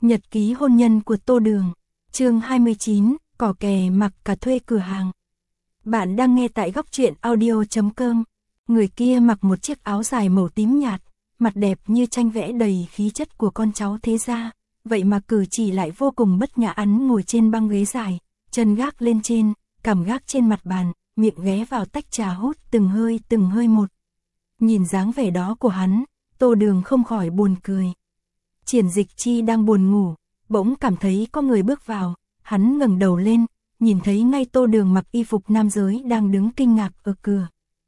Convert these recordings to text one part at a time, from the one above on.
Nhật ký hôn nhân của Tô Đường. Chương 29, cỏ kè mặc cả thuê cửa hàng. Bạn đang nghe tại góc truyện audio.com. Người kia mặc một chiếc áo dài màu tím nhạt, mặt đẹp như tranh vẽ đầy khí chất của con cháu thế gia, vậy mà cử chỉ lại vô cùng bất nhã. Hắn ngồi trên băng ghế dài, chân gác lên trên, cằm gác trên mặt bàn, miệng ghé vào tách trà hút từng hơi một. Nhìn dáng vẻ đó của hắn, Tô Đường không khỏi buồn cười. Triển Dịch Chi đang buồn ngủ, bỗng cảm thấy có người bước vào, hắn ngẩng đầu lên, nhìn thấy ngay Tô Đường mặc y phục nam giới đang đứng kinh ngạc ở cửa.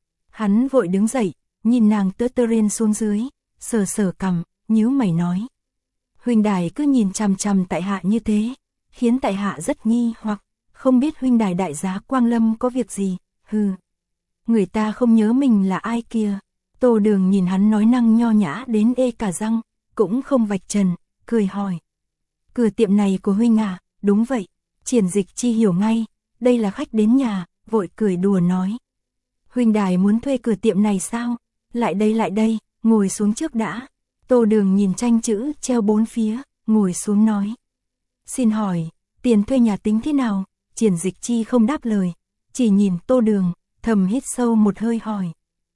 Hắn vội đứng dậy, nhìn nàng tơ rên xuống dưới, sờ cằm, nhíu mày nói: huynh đài cứ nhìn chằm chằm tại hạ như thế, khiến tại hạ rất nghi hoặc, không biết huynh đài đại giá Quang Lâm có việc gì. Hừ, người ta không nhớ mình là ai kia. Tô Đường nhìn hắn nói năng nho nhã đến ê cả răng, cũng không vạch trần, cười hỏi: cửa tiệm này của huynh à? Đúng vậy. Triển Dịch Chi hiểu ngay, đây là khách đến nhà, vội cười đùa nói: huynh đài muốn thuê cửa tiệm này sao? Lại đây, ngồi xuống trước đã. Tô Đường nhìn tranh chữ treo bốn phía, ngồi xuống nói: xin hỏi, tiền thuê nhà tính thế nào? Triển Dịch Chi không đáp lời, chỉ nhìn Tô Đường, thầm hít sâu một hơi hỏi: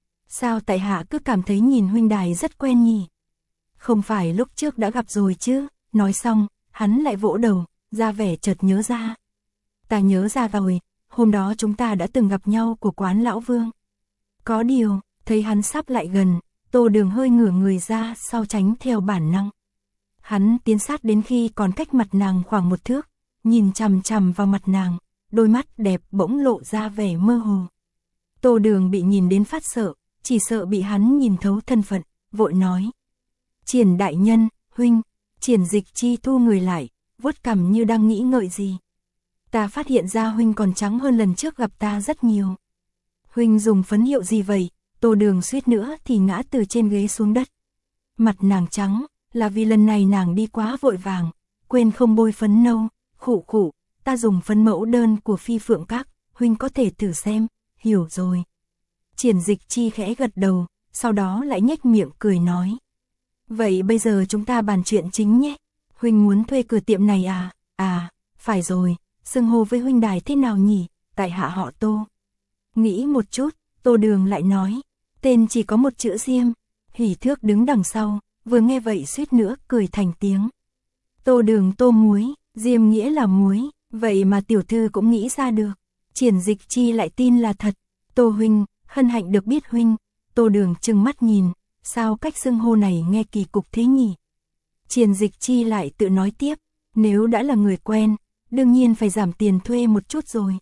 sao tại hạ cứ cảm thấy nhìn huynh đài rất quen nhỉ? Không phải lúc trước đã gặp rồi chứ? Nói xong, hắn lại vỗ đầu, ra vẻ chợt nhớ ra. Ta nhớ ra rồi, hôm đó chúng ta đã từng gặp nhau của quán Lão Vương. Có điều, thấy hắn sắp lại gần, Tô Đường hơi ngửa người ra sau tránh theo bản năng. Hắn tiến sát đến khi còn cách mặt nàng khoảng một thước, nhìn chằm chằm vào mặt nàng, đôi mắt đẹp bỗng lộ ra vẻ mơ hồ. Tô Đường bị nhìn đến phát sợ, chỉ sợ bị hắn nhìn thấu thân phận, vội nói: Triển đại nhân, huynh. Triển Dịch Chi thu người lại, vuốt cằm như đang nghĩ ngợi gì. Ta phát hiện ra huynh còn trắng hơn lần trước gặp ta rất nhiều. Huynh dùng phấn hiệu gì vậy? Tô Đường suýt nữa thì ngã từ trên ghế xuống đất. Mặt nàng trắng, là vì lần này nàng đi quá vội vàng, quên không bôi phấn nâu. Khụ, ta dùng phấn mẫu đơn của Phi Phượng Các, huynh có thể thử xem. Hiểu rồi. Triển Dịch Chi khẽ gật đầu, sau đó lại nhếch miệng cười nói: vậy bây giờ chúng ta bàn chuyện chính nhé. Huynh muốn thuê cửa tiệm này à? À, phải rồi, xưng hô với huynh đài thế nào nhỉ? Tại hạ họ Tô. Nghĩ một chút, Tô Đường lại nói: tên chỉ có một chữ Diêm. Hỉ Thước đứng đằng sau, vừa nghe vậy suýt nữa cười thành tiếng. Tô Đường tô muối, Diêm nghĩa là muối, vậy mà tiểu thư cũng nghĩ ra được. Triển Dịch Chi lại tin là thật. Tô huynh, hân hạnh được biết huynh. Tô Đường trừng mắt nhìn, sao cách xưng hô này nghe kỳ cục thế nhỉ? Triển Dịch Chi lại tự nói tiếp: nếu đã là người quen, đương nhiên phải giảm tiền thuê một chút rồi.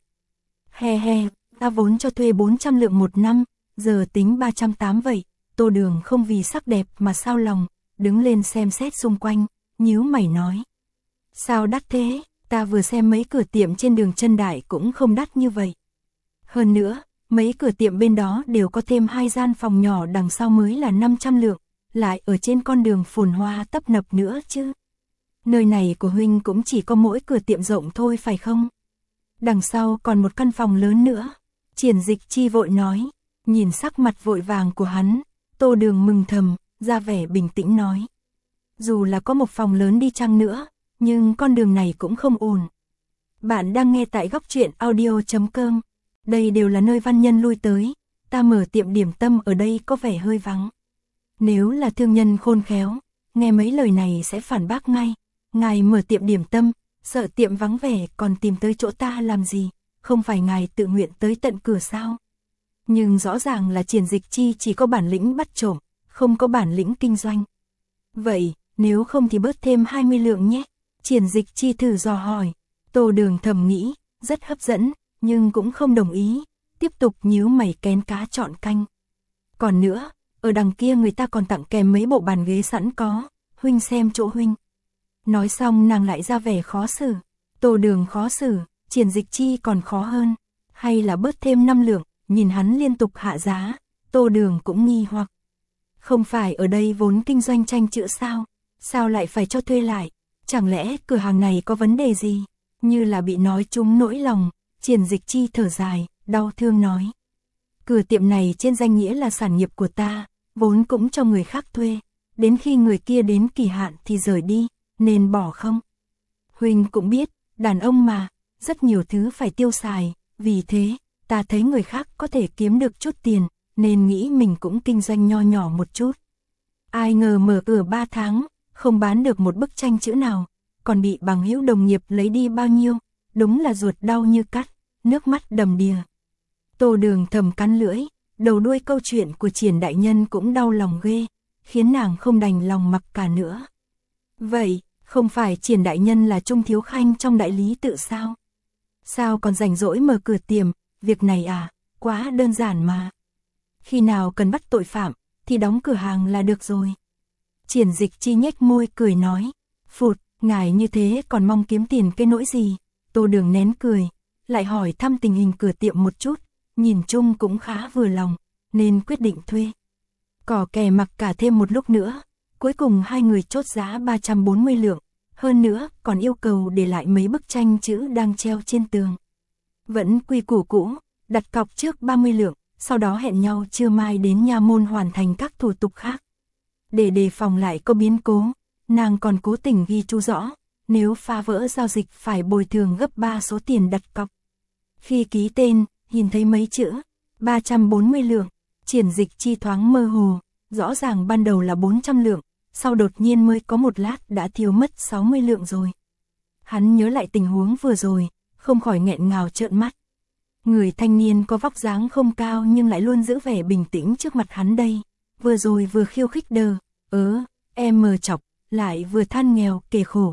He, ta vốn cho thuê 400 lượng một năm, giờ tính 380 vậy. Tô Đường không vì sắc đẹp mà sao lòng, đứng lên xem xét xung quanh, nhíu mày nói: sao đắt thế? Ta vừa xem mấy cửa tiệm trên đường Trân Đại cũng không đắt như vậy. Hơn nữa, mấy cửa tiệm bên đó đều có thêm 2 gian phòng nhỏ đằng sau mới là 500 lượng, lại ở trên con đường phồn hoa tấp nập nữa chứ. Nơi này của huynh cũng chỉ có mỗi cửa tiệm rộng thôi phải không? Đằng sau còn một căn phòng lớn nữa. Triển Dịch Chi vội nói, nhìn sắc mặt vội vàng của hắn, Tô Đường mừng thầm, ra vẻ bình tĩnh nói: dù là có một phòng lớn đi chăng nữa, nhưng con đường này cũng không ổn. Bạn đang nghe tại góc truyện audio.com. Đây đều là nơi văn nhân lui tới, ta mở tiệm điểm tâm ở đây có vẻ hơi vắng. Nếu là thương nhân khôn khéo, nghe mấy lời này sẽ phản bác ngay: ngài mở tiệm điểm tâm, sợ tiệm vắng vẻ còn tìm tới chỗ ta làm gì, không phải ngài tự nguyện tới tận cửa sao? Nhưng rõ ràng là Triển Dịch Chi chỉ có bản lĩnh bắt trộm, không có bản lĩnh kinh doanh. Vậy, nếu không thì bớt thêm 20 lượng nhé. Triển Dịch Chi thử dò hỏi. Tô Đường thầm nghĩ, rất hấp dẫn, nhưng cũng không đồng ý, tiếp tục nhíu mày kén cá chọn canh. Còn nữa, ở đằng kia người ta còn tặng kèm mấy bộ bàn ghế sẵn có, huynh xem chỗ huynh. Nói xong nàng lại ra vẻ khó xử. Tô Đường khó xử, Triển Dịch Chi còn khó hơn. Hay là bớt thêm 5 lượng, nhìn hắn liên tục hạ giá, Tô Đường cũng nghi hoặc. Không phải ở đây vốn kinh doanh tranh chữ sao? Sao lại phải cho thuê lại? Chẳng lẽ cửa hàng này có vấn đề gì? Như là bị nói trúng nỗi lòng, Triển Dịch Chi thở dài, đau thương nói: cửa tiệm này trên danh nghĩa là sản nghiệp của ta, vốn cũng cho người khác thuê, đến khi người kia đến kỳ hạn thì rời đi, nên bỏ không? Huynh cũng biết, đàn ông mà, rất nhiều thứ phải tiêu xài, vì thế, ta thấy người khác có thể kiếm được chút tiền, nên nghĩ mình cũng kinh doanh nho nhỏ một chút. Ai ngờ mở cửa 3 tháng, không bán được một bức tranh chữ nào, còn bị bằng hữu đồng nghiệp lấy đi bao nhiêu, đúng là ruột đau như cắt, nước mắt đầm đìa. Tô Đường thầm cắn lưỡi, đầu đuôi câu chuyện của Triển đại nhân cũng đau lòng ghê, khiến nàng không đành lòng mặc cả nữa. Vậy, không phải Triển đại nhân là Trung thiếu khanh trong đại lý tự sao? Sao còn rảnh rỗi mở cửa tiệm, việc này à, quá đơn giản mà. Khi nào cần bắt tội phạm, thì đóng cửa hàng là được rồi. Triển Dịch Chi nhếch môi cười nói, phụt, ngài như thế còn mong kiếm tiền cái nỗi gì? Tô Đường nén cười, lại hỏi thăm tình hình cửa tiệm một chút, nhìn chung cũng khá vừa lòng, nên quyết định thuê. Cỏ kè mặc cả thêm một lúc nữa, cuối cùng hai người chốt giá 340 lượng, hơn nữa còn yêu cầu để lại mấy bức tranh chữ đang treo trên tường. Vẫn quy củ cũ, đặt cọc trước 30 lượng, sau đó hẹn nhau trưa mai đến nha môn hoàn thành các thủ tục khác. Để đề phòng lại có biến cố, nàng còn cố tình ghi chú rõ, nếu phá vỡ giao dịch phải bồi thường gấp 3 số tiền đặt cọc. Khi ký tên, nhìn thấy mấy chữ 340 lượng, Triển Dịch Chi thoáng mơ hồ, rõ ràng ban đầu là 400 lượng, sau đột nhiên mới có một lát đã thiếu mất 60 lượng rồi. Hắn nhớ lại tình huống vừa rồi, không khỏi nghẹn ngào trợn mắt. Người thanh niên có vóc dáng không cao nhưng lại luôn giữ vẻ bình tĩnh trước mặt hắn đây, vừa rồi vừa khiêu khích đờ, em chọc, lại vừa than nghèo kề khổ,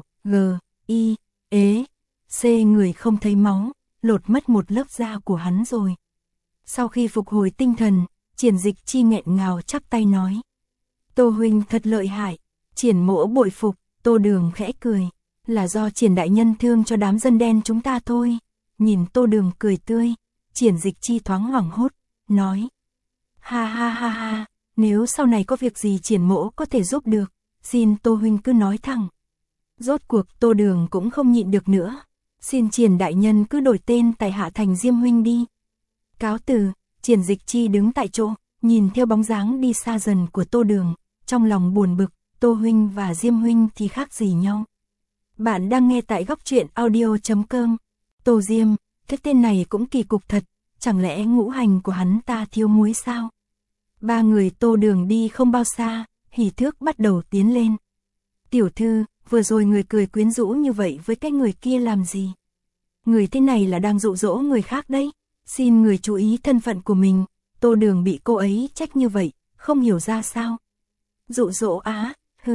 người không thấy máu, lột mất một lớp da của hắn rồi. Sau khi phục hồi tinh thần, Triển Dịch Chi nghẹn ngào chắp tay nói, Tô huynh thật lợi hại. Triển Mỗ bội phục. Tô Đường khẽ cười, là do Triển đại nhân thương cho đám dân đen chúng ta thôi. Nhìn Tô Đường cười tươi, Triển Dịch Chi thoáng hoảng hốt, nói, ha ha ha ha, nếu sau này có việc gì Triển Mỗ có thể giúp được, xin Tô huynh cứ nói thẳng. Rốt cuộc Tô Đường cũng không nhịn được nữa, xin Triển đại nhân cứ đổi tên tại hạ thành Diêm huynh đi. Cáo từ. Triển Dịch Chi đứng tại chỗ, nhìn theo bóng dáng đi xa dần của Tô Đường, trong lòng buồn bực, Tô huynh và Diêm huynh thì khác gì nhau. Bạn đang nghe tại góc truyện audio.com. Tô Diêm, cái tên này cũng kỳ cục thật, chẳng lẽ ngũ hành của hắn ta thiếu muối sao? Ba người Tô Đường đi không bao xa, Hỉ Thước bắt đầu tiến lên. Tiểu thư, vừa rồi người cười quyến rũ như vậy với cái người kia làm gì? Người thế này là đang dụ dỗ người khác đấy. Xin người chú ý thân phận của mình. Tô Đường bị cô ấy trách như vậy, không hiểu ra sao. Dụ dỗ á,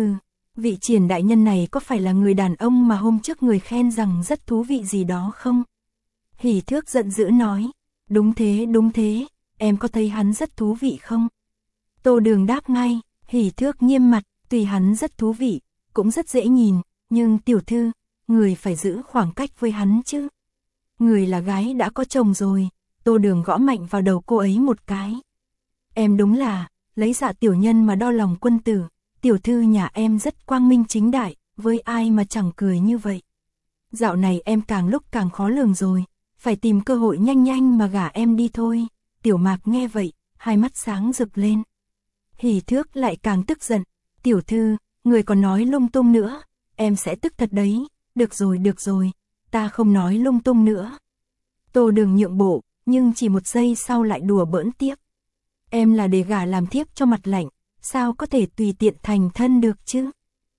vị Triển đại nhân này có phải là người đàn ông mà hôm trước người khen rằng rất thú vị gì đó không? Hỉ Thước giận dữ nói, đúng thế, em có thấy hắn rất thú vị không? Tô Đường đáp ngay, Hỉ Thước nghiêm mặt, tùy hắn rất thú vị, cũng rất dễ nhìn, nhưng tiểu thư, người phải giữ khoảng cách với hắn chứ. Người là gái đã có chồng rồi. Tô Đường gõ mạnh vào đầu cô ấy một cái. Em đúng là, lấy dạ tiểu nhân mà đo lòng quân tử, tiểu thư nhà em rất quang minh chính đại, với ai mà chẳng cười như vậy. Dạo này em càng lúc càng khó lường rồi, phải tìm cơ hội nhanh mà gả em đi thôi. Tiểu Mạc nghe vậy, hai mắt sáng rực lên. Hỉ Thước lại càng tức giận, tiểu thư, người còn nói lung tung nữa, em sẽ tức thật đấy. Được rồi, ta không nói lung tung nữa. Tô Đường nhượng bộ, nhưng chỉ một giây sau lại đùa bỡn tiếp. Em là để gả làm thiếp cho mặt lạnh, sao có thể tùy tiện thành thân được chứ?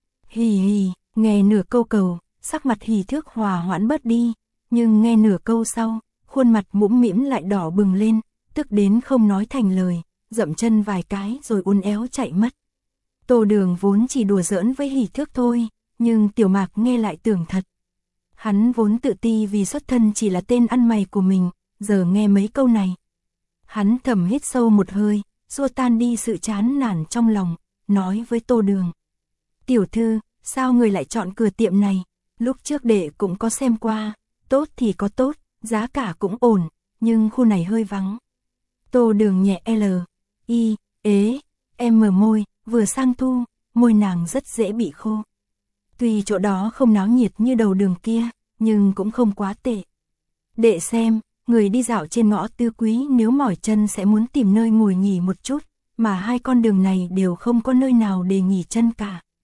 Hì, nghe nửa câu cầu, sắc mặt Hỉ Thước hòa hoãn bớt đi, nhưng nghe nửa câu sau, khuôn mặt mũm mĩm lại đỏ bừng lên, tức đến không nói thành lời, dậm chân vài cái rồi uốn éo chạy mất. Tô Đường vốn chỉ đùa giỡn với Hỉ Thước thôi, nhưng Tiểu Mạc nghe lại tưởng thật. Hắn vốn tự ti vì xuất thân chỉ là tên ăn mày của mình, giờ nghe mấy câu này. Hắn thầm hít sâu một hơi, xua tan đi sự chán nản trong lòng, nói với Tô Đường. Tiểu thư, sao người lại chọn cửa tiệm này? Lúc trước đệ cũng có xem qua, tốt thì có tốt, giá cả cũng ổn, nhưng khu này hơi vắng. Tô Đường nhẹ mở môi, vừa sang thu, môi nàng rất dễ bị khô. Tuy chỗ đó không náo nhiệt như đầu đường kia, nhưng cũng không quá tệ. Đệ xem, người đi dạo trên ngõ Tư Quý nếu mỏi chân sẽ muốn tìm nơi ngồi nghỉ một chút, mà hai con đường này đều không có nơi nào để nghỉ chân cả.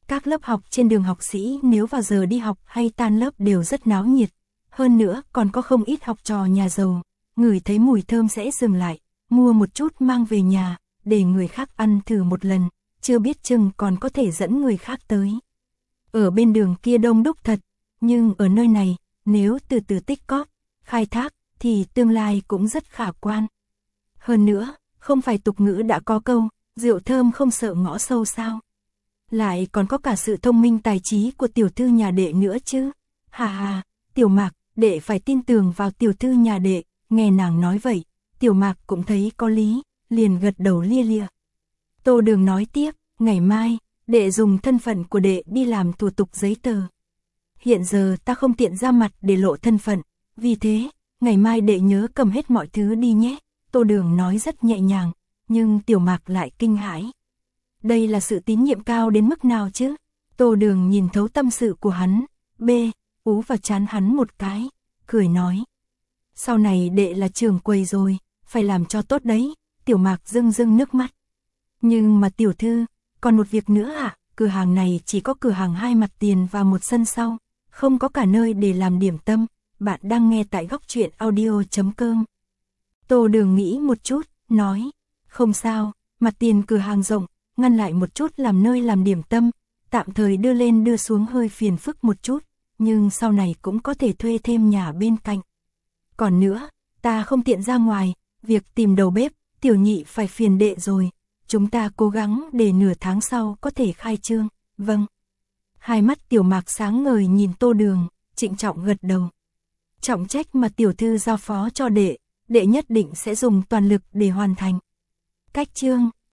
Các lớp học trên đường học sĩ nếu vào giờ đi học hay tan lớp đều rất náo nhiệt. Hơn nữa còn có không ít học trò nhà giàu, ngửi thấy mùi thơm sẽ dừng lại, mua một chút mang về nhà, để người khác ăn thử một lần, chưa biết chừng còn có thể dẫn người khác tới. Ở bên đường kia đông đúc thật, nhưng ở nơi này, nếu từ từ tích cóp, khai thác, thì tương lai cũng rất khả quan. Hơn nữa, không phải tục ngữ đã có câu, rượu thơm không sợ ngõ sâu sao? Lại còn có cả sự thông minh tài trí của tiểu thư nhà đệ nữa chứ. Hà hà, Tiểu Mạc, đệ phải tin tưởng vào tiểu thư nhà đệ, nghe nàng nói vậy, Tiểu Mạc cũng thấy có lý, liền gật đầu lia lịa. Tô Đường nói tiếp, ngày mai, đệ dùng thân phận của đệ đi làm thủ tục giấy tờ. Hiện giờ ta không tiện ra mặt để lộ thân phận, vì thế, ngày mai đệ nhớ cầm hết mọi thứ đi nhé. Tô Đường nói rất nhẹ nhàng, nhưng Tiểu Mạc lại kinh hãi. Đây là sự tín nhiệm cao đến mức nào chứ? Tô Đường nhìn thấu tâm sự của hắn, ú vào trán hắn một cái, cười nói. Sau này đệ là trưởng quầy rồi, phải làm cho tốt đấy. Tiểu Mạc rưng rưng nước mắt. Nhưng mà tiểu thư, còn một việc nữa ạ, cửa hàng này chỉ có cửa hàng 2 mặt tiền và một sân sau, không có cả nơi để làm điểm tâm. Bạn đang nghe tại Góc Truyện Audio.com. Tô Đường nghĩ một chút, nói, không sao, mặt tiền cửa hàng rộng, ngăn lại một chút làm nơi làm điểm tâm, tạm thời đưa lên đưa xuống hơi phiền phức một chút, nhưng sau này cũng có thể thuê thêm nhà bên cạnh. Còn nữa, ta không tiện ra ngoài, việc tìm đầu bếp, tiểu nhị phải phiền đệ rồi, chúng ta cố gắng để nửa tháng sau có thể khai trương. Vâng. Hai mắt Tiểu Mạc sáng ngời nhìn Tô Đường, trịnh trọng gật đầu. Trọng trách mà tiểu thư giao phó cho đệ, đệ nhất định sẽ dùng toàn lực để hoàn thành. Cách chương